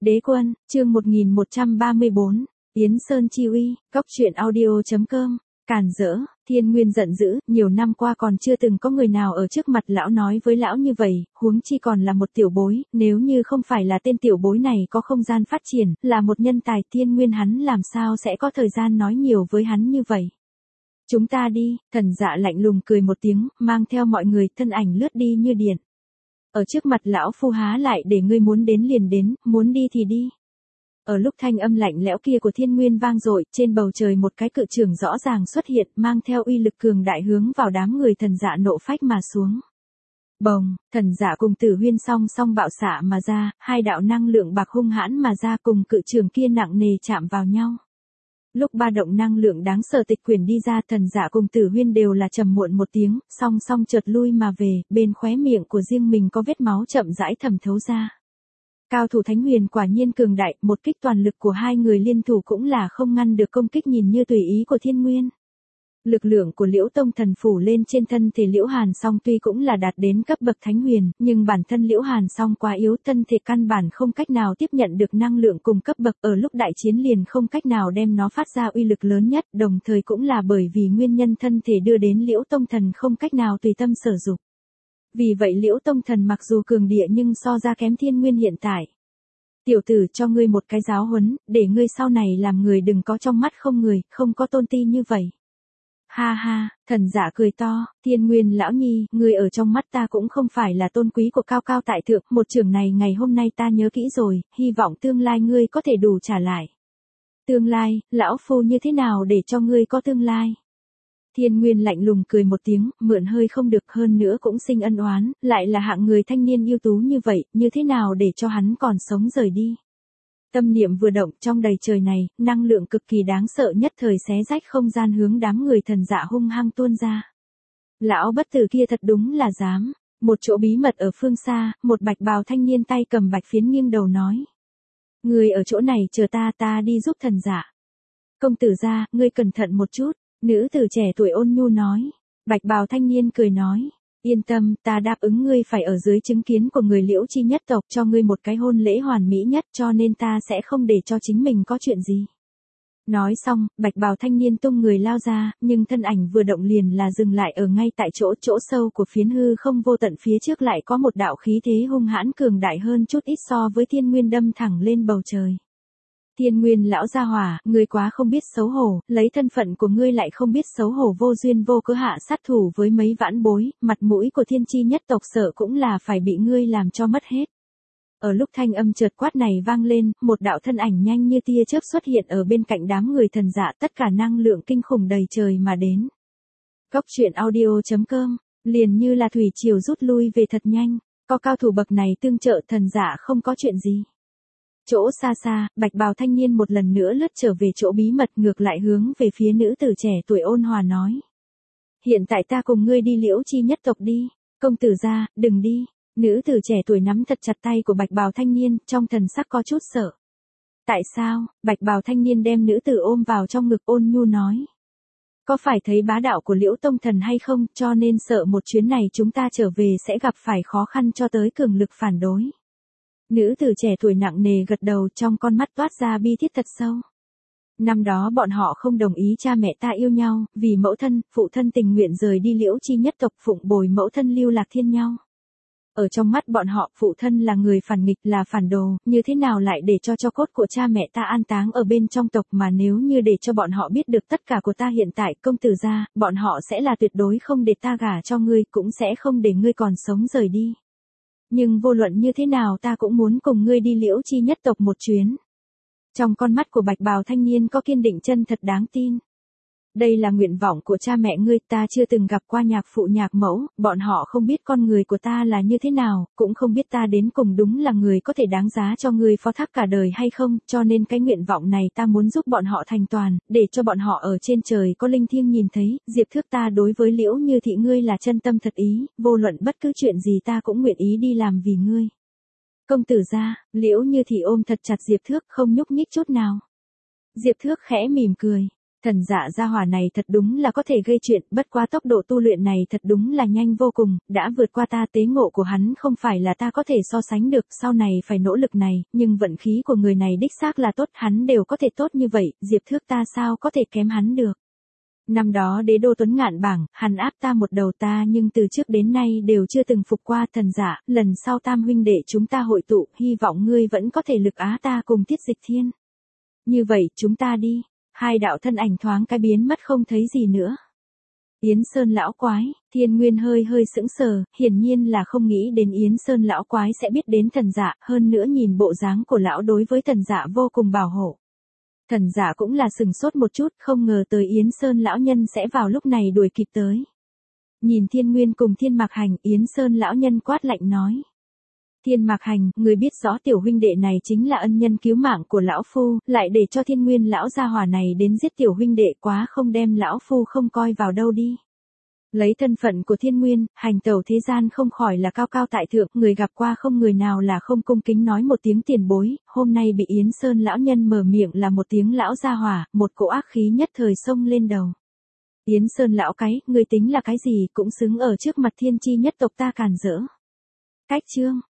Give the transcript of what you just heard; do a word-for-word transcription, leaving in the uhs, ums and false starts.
Đế quân, chương một nghìn một trăm ba mươi bốn, Yến Sơn Chi Uy, Cóc truyện audio chấm com, càn rỡ, Thiên Nguyên giận dữ, nhiều năm qua còn chưa từng có người nào ở trước mặt lão nói với lão như vậy, huống chi còn là một tiểu bối, nếu như không phải là tên tiểu bối này có không gian phát triển, là một nhân tài Thiên Nguyên hắn làm sao sẽ có thời gian nói nhiều với hắn như vậy. Chúng ta đi, Thần Dạ lạnh lùng cười một tiếng, mang theo mọi người thân ảnh lướt đi như điện. Ở trước mặt lão phu há lại để ngươi muốn đến liền đến, muốn đi thì đi. Ở lúc thanh âm lạnh lẽo kia của Thiên Nguyên vang dội, trên bầu trời một cái cự trường rõ ràng xuất hiện, mang theo uy lực cường đại hướng vào đám người Thần Dạ nộ phách mà xuống. Bồng, Thần Dạ cùng Tử Huyên song song bạo xạ mà ra, hai đạo năng lượng bạc hung hãn mà ra cùng cự trường kia nặng nề chạm vào nhau. Lúc ba động năng lượng đáng sợ tịch quyển đi ra, Thần Dạ cùng Tử Huyên đều là trầm muộn một tiếng, song song chợt lui mà về, bên khóe miệng của riêng mình có vết máu chậm rãi thẩm thấu ra. Cao thủ Thánh Huyền quả nhiên cường đại, một kích toàn lực của hai người liên thủ cũng là không ngăn được công kích nhìn như tùy ý của Thiên Nguyên. Lực lượng của Liễu Tông Thần phủ lên trên thân thể Liễu Hàn Song tuy cũng là đạt đến cấp bậc Thánh Huyền, nhưng bản thân Liễu Hàn Song quá yếu, thân thể căn bản không cách nào tiếp nhận được năng lượng cùng cấp bậc, ở lúc đại chiến liền không cách nào đem nó phát ra uy lực lớn nhất, đồng thời cũng là bởi vì nguyên nhân thân thể đưa đến Liễu Tông Thần không cách nào tùy tâm sở dụng. Vì vậy Liễu Tông Thần mặc dù cường địa nhưng so ra kém Thiên Nguyên hiện tại. Tiểu tử, cho ngươi một cái giáo huấn, để ngươi sau này làm người đừng có trong mắt không người, không có tôn ti như vậy. Ha ha, Thần Dạ cười to, Thiên Nguyên lão nhi, ngươi ở trong mắt ta cũng không phải là tôn quý của cao cao tại thượng, một trường này ngày hôm nay ta nhớ kỹ rồi, hy vọng tương lai ngươi có thể đủ trả lại. Tương lai, lão phu như thế nào để cho ngươi có tương lai? Thiên Nguyên lạnh lùng cười một tiếng, mượn hơi không được, hơn nữa cũng sinh ân oán, lại là hạng người thanh niên ưu tú như vậy, như thế nào để cho hắn còn sống rời đi. Tâm niệm vừa động, trong đầy trời này, năng lượng cực kỳ đáng sợ nhất thời xé rách không gian hướng đám người Thần Dạ hung hăng tuôn ra. Lão bất tử kia thật đúng là dám. Một chỗ bí mật ở phương xa, một bạch bào thanh niên tay cầm bạch phiến nghiêng đầu nói. Người ở chỗ này chờ ta, ta đi giúp Thần Dạ. Công tử gia, ngươi cẩn thận một chút. Nữ tử trẻ tuổi ôn nhu nói. Bạch bào thanh niên cười nói. Yên tâm, ta đáp ứng ngươi phải ở dưới chứng kiến của người Liễu Chi nhất tộc cho ngươi một cái hôn lễ hoàn mỹ nhất, cho nên ta sẽ không để cho chính mình có chuyện gì. Nói xong, bạch bào thanh niên tung người lao ra, nhưng thân ảnh vừa động liền là dừng lại ở ngay tại chỗ, chỗ sâu của phiến hư không vô tận phía trước lại có một đạo khí thế hung hãn cường đại hơn chút ít so với Thiên Nguyên đâm thẳng lên bầu trời. Thiên Nguyên lão gia hỏa, ngươi quá không biết xấu hổ, lấy thân phận của ngươi lại không biết xấu hổ, vô duyên vô cớ hạ sát thủ với mấy vãn bối, mặt mũi của Thiên Chi nhất tộc sợ cũng là phải bị ngươi làm cho mất hết. Ở lúc thanh âm chợt quát này vang lên, một đạo thân ảnh nhanh như tia chớp xuất hiện ở bên cạnh đám người Thần Dạ, tất cả năng lượng kinh khủng đầy trời mà đến. Cóc truyện audio chấm com, liền như là thủy triều rút lui về thật nhanh, có cao thủ bậc này tương trợ Thần Dạ không có chuyện gì. Chỗ xa xa, bạch bào thanh niên một lần nữa lướt trở về chỗ bí mật, ngược lại hướng về phía nữ tử trẻ tuổi ôn hòa nói. Hiện tại ta cùng ngươi đi Liễu Chi nhất tộc đi, công tử gia, đừng đi. Nữ tử trẻ tuổi nắm thật chặt tay của bạch bào thanh niên, trong thần sắc có chút sợ. Tại sao? Bạch bào thanh niên đem nữ tử ôm vào trong ngực ôn nhu nói. Có phải thấy bá đạo của Liễu Tông Thần hay không, cho nên sợ một chuyến này chúng ta trở về sẽ gặp phải khó khăn cho tới cường lực phản đối. Nữ tử trẻ tuổi nặng nề gật đầu, trong con mắt toát ra bi thiết thật sâu. Năm đó bọn họ không đồng ý cha mẹ ta yêu nhau, vì mẫu thân, phụ thân tình nguyện rời đi Liễu Chi nhất tộc phụng bồi mẫu thân lưu lạc thiên nhau. Ở trong mắt bọn họ, phụ thân là người phản nghịch, là phản đồ, như thế nào lại để cho cho cốt của cha mẹ ta an táng ở bên trong tộc, mà nếu như để cho bọn họ biết được tất cả của ta hiện tại, công tử gia, bọn họ sẽ là tuyệt đối không để ta gả cho ngươi, cũng sẽ không để ngươi còn sống rời đi. Nhưng vô luận như thế nào ta cũng muốn cùng ngươi đi Liễu Chi nhất tộc một chuyến. Trong con mắt của bạch bào thanh niên có kiên định chân thật đáng tin. Đây là nguyện vọng của cha mẹ ngươi, ta chưa từng gặp qua nhạc phụ nhạc mẫu, bọn họ không biết con người của ta là như thế nào, cũng không biết ta đến cùng đúng là người có thể đáng giá cho ngươi phó thác cả đời hay không, cho nên cái nguyện vọng này ta muốn giúp bọn họ thành toàn, để cho bọn họ ở trên trời có linh thiêng nhìn thấy, Diệp Thước ta đối với Liễu Như Thị ngươi là chân tâm thật ý, vô luận bất cứ chuyện gì ta cũng nguyện ý đi làm vì ngươi. Công tử gia, Liễu Như Thị ôm thật chặt Diệp Thước không nhúc nhích chút nào. Diệp Thước khẽ mỉm cười. Thần dạ gia hỏa này thật đúng là có thể gây chuyện, bất quá tốc độ tu luyện này thật đúng là nhanh vô cùng, đã vượt qua ta, tế ngộ của hắn không phải là ta có thể so sánh được, sau này phải nỗ lực này, nhưng vận khí của người này đích xác là tốt, hắn đều có thể tốt như vậy, Diệp Thước ta sao có thể kém hắn được. Năm đó đế đô Tuấn Ngạn bảng, hắn áp ta một đầu ta nhưng từ trước đến nay đều chưa từng phục qua. Thần dạ, lần sau tam huynh đệ chúng ta hội tụ, hy vọng ngươi vẫn có thể lực á ta cùng Tiết Dịch Thiên. Như vậy, chúng ta đi. Hai đạo thân ảnh thoáng cái biến mất không thấy gì nữa. Yến Sơn lão quái, Thiên Nguyên hơi hơi sững sờ, hiển nhiên là không nghĩ đến Yến Sơn lão quái sẽ biết đến thần dạ, hơn nữa nhìn bộ dáng của lão đối với thần dạ vô cùng bảo hộ. Thần dạ cũng là sừng sốt một chút, không ngờ tới Yến Sơn lão nhân sẽ vào lúc này đuổi kịp tới. Nhìn Thiên Nguyên cùng Thiên Mạc Hành, Yến Sơn lão nhân quát lạnh nói. Thiên Mạc Hành, người biết rõ tiểu huynh đệ này chính là ân nhân cứu mạng của lão phu, lại để cho Thiên Nguyên lão gia hỏa này đến giết tiểu huynh đệ, quá không đem lão phu không coi vào đâu đi. Lấy thân phận của Thiên Nguyên, hành tẩu thế gian không khỏi là cao cao tại thượng, người gặp qua không người nào là không cung kính nói một tiếng tiền bối, hôm nay bị Yến Sơn lão nhân mở miệng là một tiếng lão gia hỏa, một cỗ ác khí nhất thời xông lên đầu. Yến Sơn lão cái, người tính là cái gì cũng xứng ở trước mặt thiên chi nhất tộc ta càn rỡ. Cách chương